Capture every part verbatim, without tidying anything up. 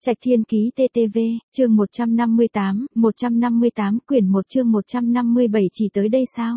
Trạch Thiên Ký tê tê vê, chương một trăm năm mươi tám, một trăm năm mươi tám quyển một chương một trăm năm mươi bảy chỉ tới đây sao?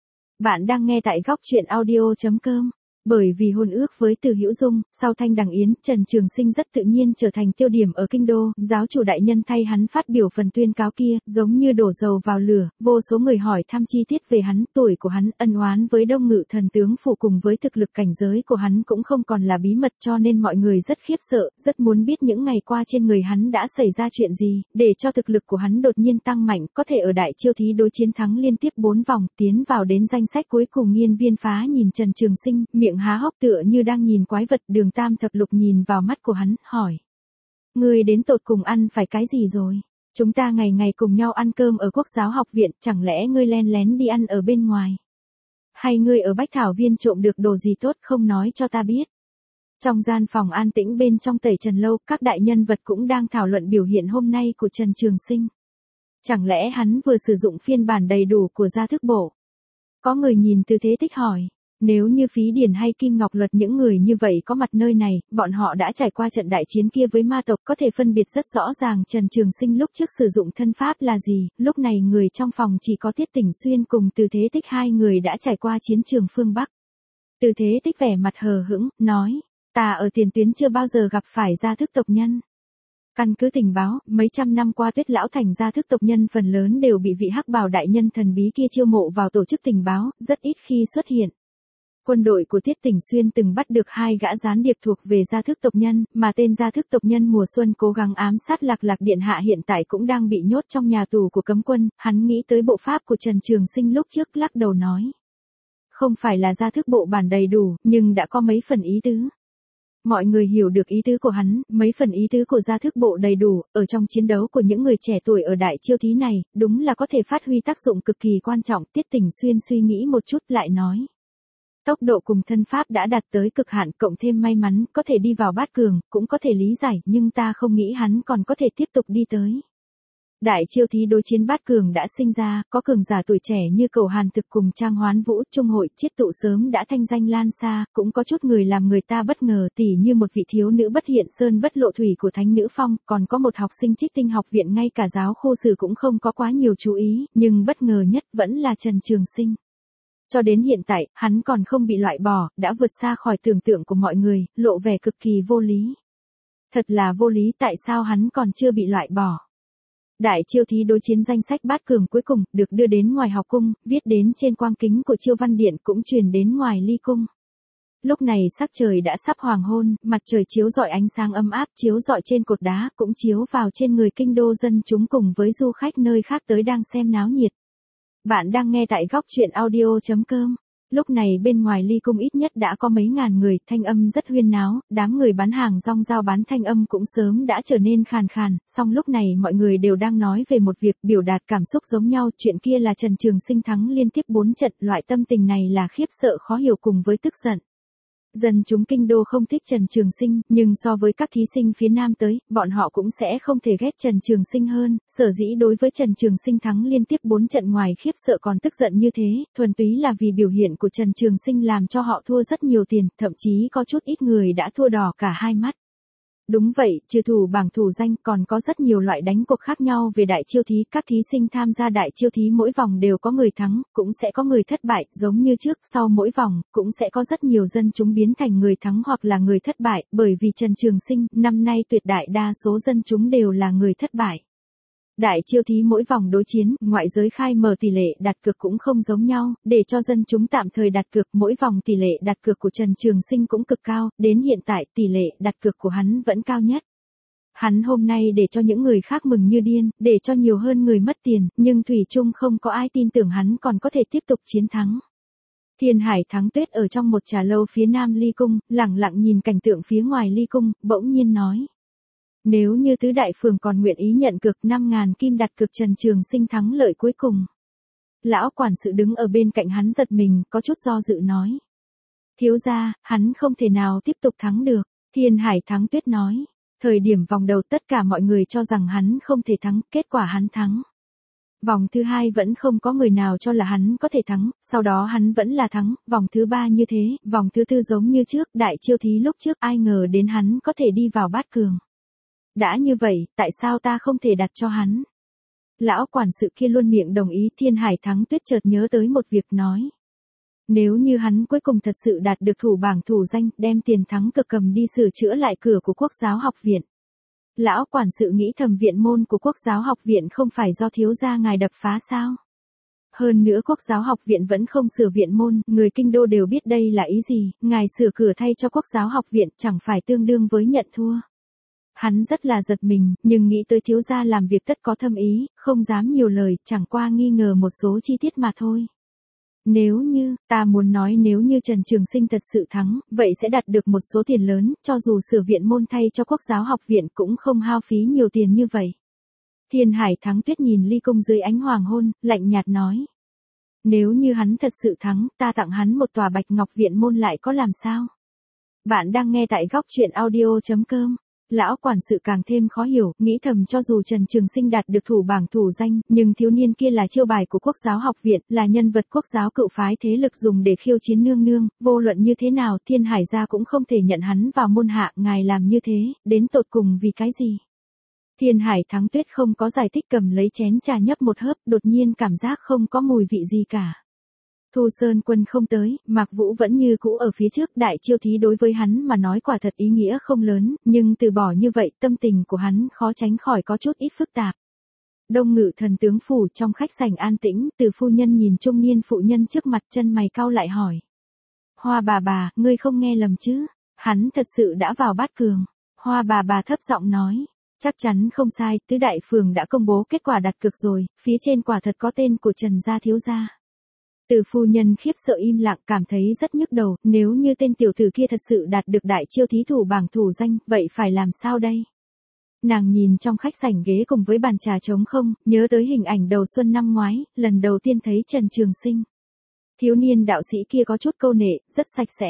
Bạn đang nghe tại góc truyện audio chấm com. Bởi vì hôn ước với Từ Hữu Dung, sau Thanh Đằng Yến, Trần Trường Sinh rất tự nhiên trở thành tiêu điểm ở kinh đô, giáo chủ đại nhân thay hắn phát biểu phần tuyên cáo kia, giống như đổ dầu vào lửa, vô số người hỏi thăm chi tiết về hắn, tuổi của hắn, ân oán với Đông Ngự thần tướng phủ cùng với thực lực cảnh giới của hắn cũng không còn là bí mật, cho nên mọi người rất khiếp sợ, rất muốn biết những ngày qua trên người hắn đã xảy ra chuyện gì, để cho thực lực của hắn đột nhiên tăng mạnh, có thể ở đại chiêu thí đối chiến thắng liên tiếp bốn vòng, tiến vào đến danh sách cuối cùng. Nghiên Viên Phá nhìn Trần Trường Sinh, miệng há hốc tựa như đang nhìn quái vật. Đường Tam Thập Lục nhìn vào mắt của hắn, hỏi: Ngươi đến tột cùng ăn phải cái gì rồi? Chúng ta ngày ngày cùng nhau ăn cơm ở Quốc giáo học viện, chẳng lẽ ngươi len lén đi ăn ở bên ngoài? Hay ngươi ở Bách Thảo Viên trộm được đồ gì tốt không nói cho ta biết? Trong gian phòng an tĩnh bên trong Tẩy Trần Lâu, các đại nhân vật cũng đang thảo luận biểu hiện hôm nay của Trần Trường Sinh. Chẳng lẽ hắn vừa sử dụng phiên bản đầy đủ của gia thức bộ? Có người nhìn Từ Thế Tích hỏi. Nếu như Phí Điền hay Kim Ngọc Luật những người như vậy có mặt nơi này, bọn họ đã trải qua trận đại chiến kia với ma tộc, có thể phân biệt rất rõ ràng Trần Trường Sinh lúc trước sử dụng thân pháp là gì. Lúc này người trong phòng chỉ có Tiết Tỉnh Xuyên cùng Từ Thế Tích, hai người đã trải qua chiến trường phương Bắc. Từ Thế Tích vẻ mặt hờ hững, nói: Ta ở tiền tuyến chưa bao giờ gặp phải gia thức tộc nhân. Căn cứ tình báo, mấy trăm năm qua Tuyết Lão Thành gia thức tộc nhân phần lớn đều bị vị hắc bào đại nhân thần bí kia chiêu mộ vào tổ chức tình báo, rất ít khi xuất hiện. Quân đội của Tiết Tỉnh Xuyên từng bắt được hai gã gián điệp thuộc về gia thức tộc nhân, mà tên gia thức tộc nhân mùa xuân cố gắng ám sát Lạc Lạc điện hạ hiện tại cũng đang bị nhốt trong nhà tù của cấm quân. Hắn nghĩ tới bộ pháp của Trần Trường Sinh lúc trước, lắc đầu nói: Không phải là gia thức bộ bản đầy đủ, nhưng đã có mấy phần ý tứ. Mọi người hiểu được ý tứ của hắn, mấy phần ý tứ của gia thức bộ đầy đủ, ở trong chiến đấu của những người trẻ tuổi ở đại chiêu thí này, đúng là có thể phát huy tác dụng cực kỳ quan trọng. Tiết Tỉnh Xuyên suy nghĩ một chút lại nói: Tốc độ cùng thân pháp đã đạt tới cực hạn, cộng thêm may mắn, có thể đi vào bát cường, cũng có thể lý giải, nhưng ta không nghĩ hắn còn có thể tiếp tục đi tới. Đại chiêu thí đối chiến bát cường đã sinh ra, có cường giả tuổi trẻ như Cầu Hàn Thực cùng Trang Hoán Vũ, Trung Hội Chiết Tụ sớm đã thanh danh lan xa, cũng có chút người làm người ta bất ngờ, tỉ như một vị thiếu nữ bất hiện sơn bất lộ thủy của Thánh Nữ Phong, còn có một học sinh Trích Tinh học viện ngay cả giáo khu sử cũng không có quá nhiều chú ý, nhưng bất ngờ nhất vẫn là Trần Trường Sinh. Cho đến hiện tại, hắn còn không bị loại bỏ, đã vượt xa khỏi tưởng tượng của mọi người, lộ vẻ cực kỳ vô lý. Thật là vô lý, tại sao hắn còn chưa bị loại bỏ? Đại chiêu thí đối chiến danh sách bát cường cuối cùng, được đưa đến ngoài học cung, viết đến trên quang kính của Chiêu Văn Điện, cũng truyền đến ngoài ly cung. Lúc này sắc trời đã sắp hoàng hôn, mặt trời chiếu rọi ánh sáng ấm áp, chiếu rọi trên cột đá, cũng chiếu vào trên người kinh đô dân chúng cùng với du khách nơi khác tới đang xem náo nhiệt. Bạn đang nghe tại góc truyện audio chấm com. Lúc này bên ngoài ly cung ít nhất đã có mấy ngàn người, thanh âm rất huyên náo, đám người bán hàng rong rao bán thanh âm cũng sớm đã trở nên khàn khàn, song lúc này mọi người đều đang nói về một việc, biểu đạt cảm xúc giống nhau, chuyện kia là Trần Trường Sinh thắng liên tiếp bốn trận, loại tâm tình này là khiếp sợ khó hiểu cùng với tức giận. Dân chúng kinh đô không thích Trần Trường Sinh, nhưng so với các thí sinh phía Nam tới, bọn họ cũng sẽ không thể ghét Trần Trường Sinh hơn, sở dĩ đối với Trần Trường Sinh thắng liên tiếp bốn trận ngoài khiếp sợ còn tức giận như thế, thuần túy là vì biểu hiện của Trần Trường Sinh làm cho họ thua rất nhiều tiền, thậm chí có chút ít người đã thua đỏ cả hai mắt. Đúng vậy, trừ thủ bảng thủ danh còn có rất nhiều loại đánh cuộc khác nhau về đại chiêu thí, các thí sinh tham gia đại chiêu thí mỗi vòng đều có người thắng, cũng sẽ có người thất bại, giống như trước, sau mỗi vòng, cũng sẽ có rất nhiều dân chúng biến thành người thắng hoặc là người thất bại, bởi vì Trần Trường Sinh, năm nay tuyệt đại đa số dân chúng đều là người thất bại. Đại chiêu thí mỗi vòng đối chiến, ngoại giới khai mở tỷ lệ đặt cược cũng không giống nhau, để cho dân chúng tạm thời đặt cược, mỗi vòng tỷ lệ đặt cược của Trần Trường Sinh cũng cực cao, đến hiện tại tỷ lệ đặt cược của hắn vẫn cao nhất. Hắn hôm nay để cho những người khác mừng như điên, để cho nhiều hơn người mất tiền, nhưng thủy chung không có ai tin tưởng hắn còn có thể tiếp tục chiến thắng. Thiên Hải Thắng Tuyết ở trong một trà lâu phía Nam ly cung, lặng lặng nhìn cảnh tượng phía ngoài ly cung, bỗng nhiên nói: Nếu như tứ đại phường còn nguyện ý nhận cược năm ngàn kim đặt cược Trần Trường Sinh thắng lợi cuối cùng. Lão quản sự đứng ở bên cạnh hắn giật mình, có chút do dự nói: Thiếu gia, hắn không thể nào tiếp tục thắng được. Thiên Hải Thắng Tuyết nói: Thời điểm vòng đầu tất cả mọi người cho rằng hắn không thể thắng, kết quả hắn thắng. Vòng thứ hai vẫn không có người nào cho là hắn có thể thắng, sau đó hắn vẫn là thắng, vòng thứ ba như thế, vòng thứ tư giống như trước, đại chiêu thí lúc trước ai ngờ đến hắn có thể đi vào bát cường. Đã như vậy, tại sao ta không thể đặt cho hắn? Lão quản sự kia luôn miệng đồng ý. Thiên Hải Thắng Tuyết chợt nhớ tới một việc nói. Nếu như hắn cuối cùng thật sự đạt được thủ bảng thủ danh, đem tiền thắng cực cầm đi sửa chữa lại cửa của Quốc giáo học viện. Lão quản sự nghĩ thầm, viện môn của Quốc giáo học viện không phải do thiếu gia ngài đập phá sao? Hơn nữa Quốc giáo học viện vẫn không sửa viện môn, người kinh đô đều biết đây là ý gì, ngài sửa cửa thay cho Quốc giáo học viện chẳng phải tương đương với nhận thua. Hắn rất là giật mình, nhưng nghĩ tới thiếu gia làm việc tất có thâm ý, không dám nhiều lời, chẳng qua nghi ngờ một số chi tiết mà thôi. Nếu như, ta muốn nói nếu như Trần Trường Sinh thật sự thắng, vậy sẽ đạt được một số tiền lớn, cho dù sửa viện môn thay cho Quốc giáo học viện cũng không hao phí nhiều tiền như vậy. Thiên Hải Thắng Tuyết nhìn ly cung dưới ánh hoàng hôn, lạnh nhạt nói. Nếu như hắn thật sự thắng, ta tặng hắn một tòa Bạch Ngọc viện môn lại có làm sao? Bạn đang nghe tại góc truyện audio chấm com. Lão quản sự càng thêm khó hiểu, nghĩ thầm cho dù Trần Trường Sinh đạt được thủ bảng thủ danh, nhưng thiếu niên kia là chiêu bài của Quốc giáo học viện, là nhân vật Quốc giáo cựu phái thế lực dùng để khiêu chiến nương nương, vô luận như thế nào, Thiên Hải gia cũng không thể nhận hắn vào môn hạ, ngài làm như thế, đến tột cùng vì cái gì? Thiên Hải Thắng Tuyết không có giải thích, cầm lấy chén trà nhấp một hớp, đột nhiên cảm giác không có mùi vị gì cả. Thu Sơn Quân không tới, Mạc Vũ vẫn như cũ ở phía trước, đại chiêu thí đối với hắn mà nói quả thật ý nghĩa không lớn, nhưng từ bỏ như vậy, tâm tình của hắn khó tránh khỏi có chút ít phức tạp. Đông Ngự Thần tướng phủ, trong khách sảnh an tĩnh, Từ phu nhân nhìn trung niên phụ nhân trước mặt, chân mày cau lại hỏi. Hoa bà bà, ngươi không nghe lầm chứ? Hắn thật sự đã vào bát cường. Hoa bà bà thấp giọng nói. Chắc chắn không sai, tứ đại phường đã công bố kết quả đặt cược rồi, phía trên quả thật có tên của Trần gia thiếu gia. Từ phu nhân khiếp sợ im lặng, cảm thấy rất nhức đầu, nếu như tên tiểu tử kia thật sự đạt được đại chiêu thí thủ bảng thủ danh, vậy phải làm sao đây? Nàng nhìn trong khách sảnh ghế cùng với bàn trà trống không, nhớ tới hình ảnh đầu xuân năm ngoái, lần đầu tiên thấy Trần Trường Sinh. Thiếu niên đạo sĩ kia có chút câu nệ, rất sạch sẽ.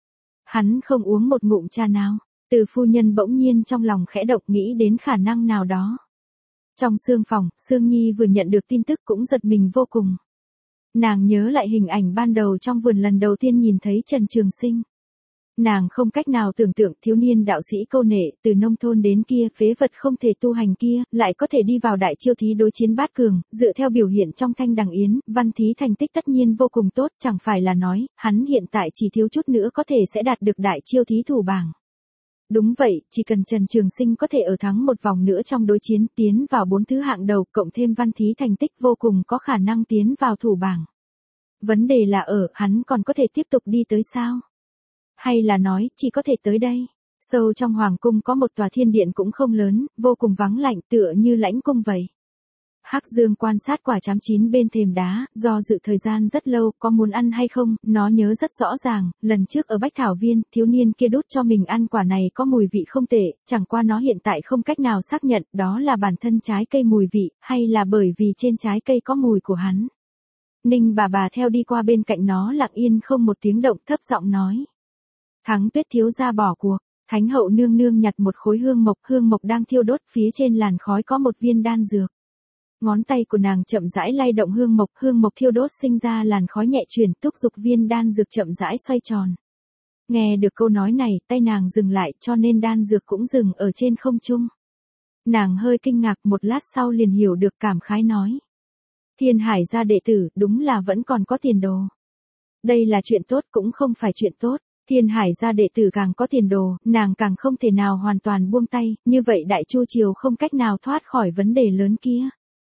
Hắn không uống một ngụm trà nào. Từ phu nhân bỗng nhiên trong lòng khẽ động, nghĩ đến khả năng nào đó. Trong sương phòng, Sương Nhi vừa nhận được tin tức cũng giật mình vô cùng. Nàng nhớ lại hình ảnh ban đầu trong vườn lần đầu tiên nhìn thấy Trần Trường Sinh. Nàng không cách nào tưởng tượng thiếu niên đạo sĩ câu nệ, từ nông thôn đến kia, phế vật không thể tu hành kia, lại có thể đi vào đại chiêu thí đối chiến bát cường, dựa theo biểu hiện trong Thanh Đằng Yến, văn thí thành tích tất nhiên vô cùng tốt, chẳng phải là nói, hắn hiện tại chỉ thiếu chút nữa có thể sẽ đạt được đại chiêu thí thủ bảng. Đúng vậy, chỉ cần Trần Trường Sinh có thể ở thắng một vòng nữa trong đối chiến, tiến vào bốn thứ hạng đầu, cộng thêm văn thí thành tích vô cùng có khả năng tiến vào thủ bảng. Vấn đề là ở, hắn còn có thể tiếp tục đi tới sao? Hay là nói, chỉ có thể tới đây? Sâu trong hoàng cung có một tòa thiên điện cũng không lớn, vô cùng vắng lạnh, tựa như lãnh cung vậy. Hắc Dương quan sát quả chám chín bên thềm đá, do dự thời gian rất lâu, có muốn ăn hay không, nó nhớ rất rõ ràng, lần trước ở Bách Thảo Viên, thiếu niên kia đút cho mình ăn quả này có mùi vị không tệ, chẳng qua nó hiện tại không cách nào xác nhận đó là bản thân trái cây mùi vị, hay là bởi vì trên trái cây có mùi của hắn. Ninh bà bà theo đi qua bên cạnh nó lặng yên không một tiếng động, thấp giọng nói. Thắng Tuyết thiếu gia bỏ cuộc, Thánh hậu nương nương nhặt một khối hương mộc, hương mộc đang thiêu đốt, phía trên làn khói có một viên đan dược. Ngón tay của nàng chậm rãi lay động hương mộc, hương mộc thiêu đốt sinh ra làn khói nhẹ chuyển, thúc giục viên đan dược chậm rãi xoay tròn. Nghe được câu nói này, tay nàng dừng lại, cho nên đan dược cũng dừng ở trên không trung. Nàng hơi kinh ngạc, một lát sau liền hiểu được, cảm khái nói. Thiên Hải gia đệ tử, đúng là vẫn còn có tiền đồ. Đây là chuyện tốt cũng không phải chuyện tốt. Thiên Hải gia đệ tử càng có tiền đồ, nàng càng không thể nào hoàn toàn buông tay, như vậy Đại Chu Triều không cách nào thoát khỏi vấn đề lớn kia.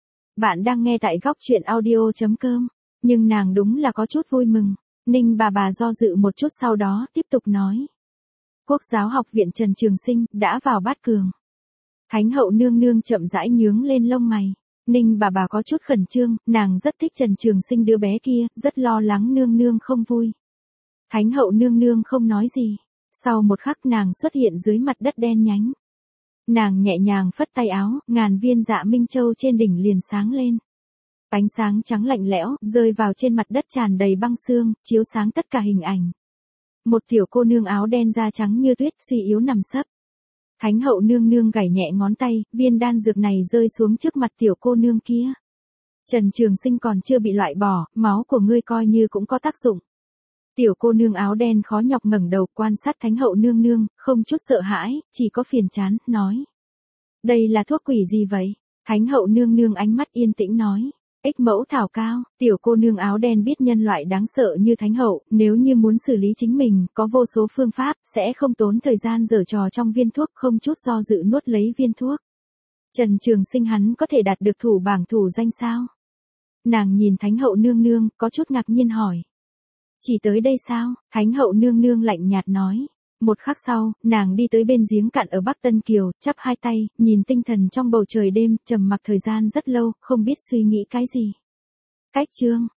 Bạn đang nghe tại góc truyện audio chấm com, nhưng nàng đúng là có chút vui mừng. Ninh bà bà do dự một chút sau đó tiếp tục nói. Quốc giáo học viện Trần Trường Sinh đã vào bát cường. Thánh hậu nương nương chậm rãi nhướng lên lông mày. Ninh bà bà có chút khẩn trương, nàng rất thích Trần Trường Sinh đứa bé kia, rất lo lắng nương nương không vui. Thánh hậu nương nương không nói gì. Sau một khắc nàng xuất hiện dưới mặt đất đen nhánh. Nàng nhẹ nhàng phất tay áo, ngàn viên dạ minh châu trên đỉnh liền sáng lên. Ánh sáng trắng lạnh lẽo, rơi vào trên mặt đất tràn đầy băng xương, chiếu sáng tất cả hình ảnh. Một tiểu cô nương áo đen da trắng như tuyết suy yếu nằm sấp. Thánh hậu nương nương gảy nhẹ ngón tay, viên đan dược này rơi xuống trước mặt tiểu cô nương kia. Trần Trường Sinh còn chưa bị loại bỏ, máu của ngươi coi như cũng có tác dụng. Tiểu cô nương áo đen khó nhọc ngẩng đầu quan sát Thánh hậu nương nương, không chút sợ hãi, chỉ có phiền chán, nói. Đây là thuốc quỷ gì vậy? Thánh hậu nương nương ánh mắt yên tĩnh nói. Ích mẫu thảo cao, tiểu cô nương áo đen biết nhân loại đáng sợ như thánh hậu, nếu như muốn xử lý chính mình, có vô số phương pháp, sẽ không tốn thời gian giở trò trong viên thuốc, không chút do dự nuốt lấy viên thuốc. Trần Trường Sinh hắn có thể đạt được thủ bảng thủ danh sao? Nàng nhìn thánh hậu nương nương, có chút ngạc nhiên hỏi. Chỉ tới đây sao? Thánh hậu nương nương lạnh nhạt nói. Một khắc sau, nàng đi tới bên giếng cạn ở Bắc Tân Kiều, chắp hai tay, nhìn tinh thần trong bầu trời đêm, trầm mặc thời gian rất lâu, không biết suy nghĩ cái gì. Cách chương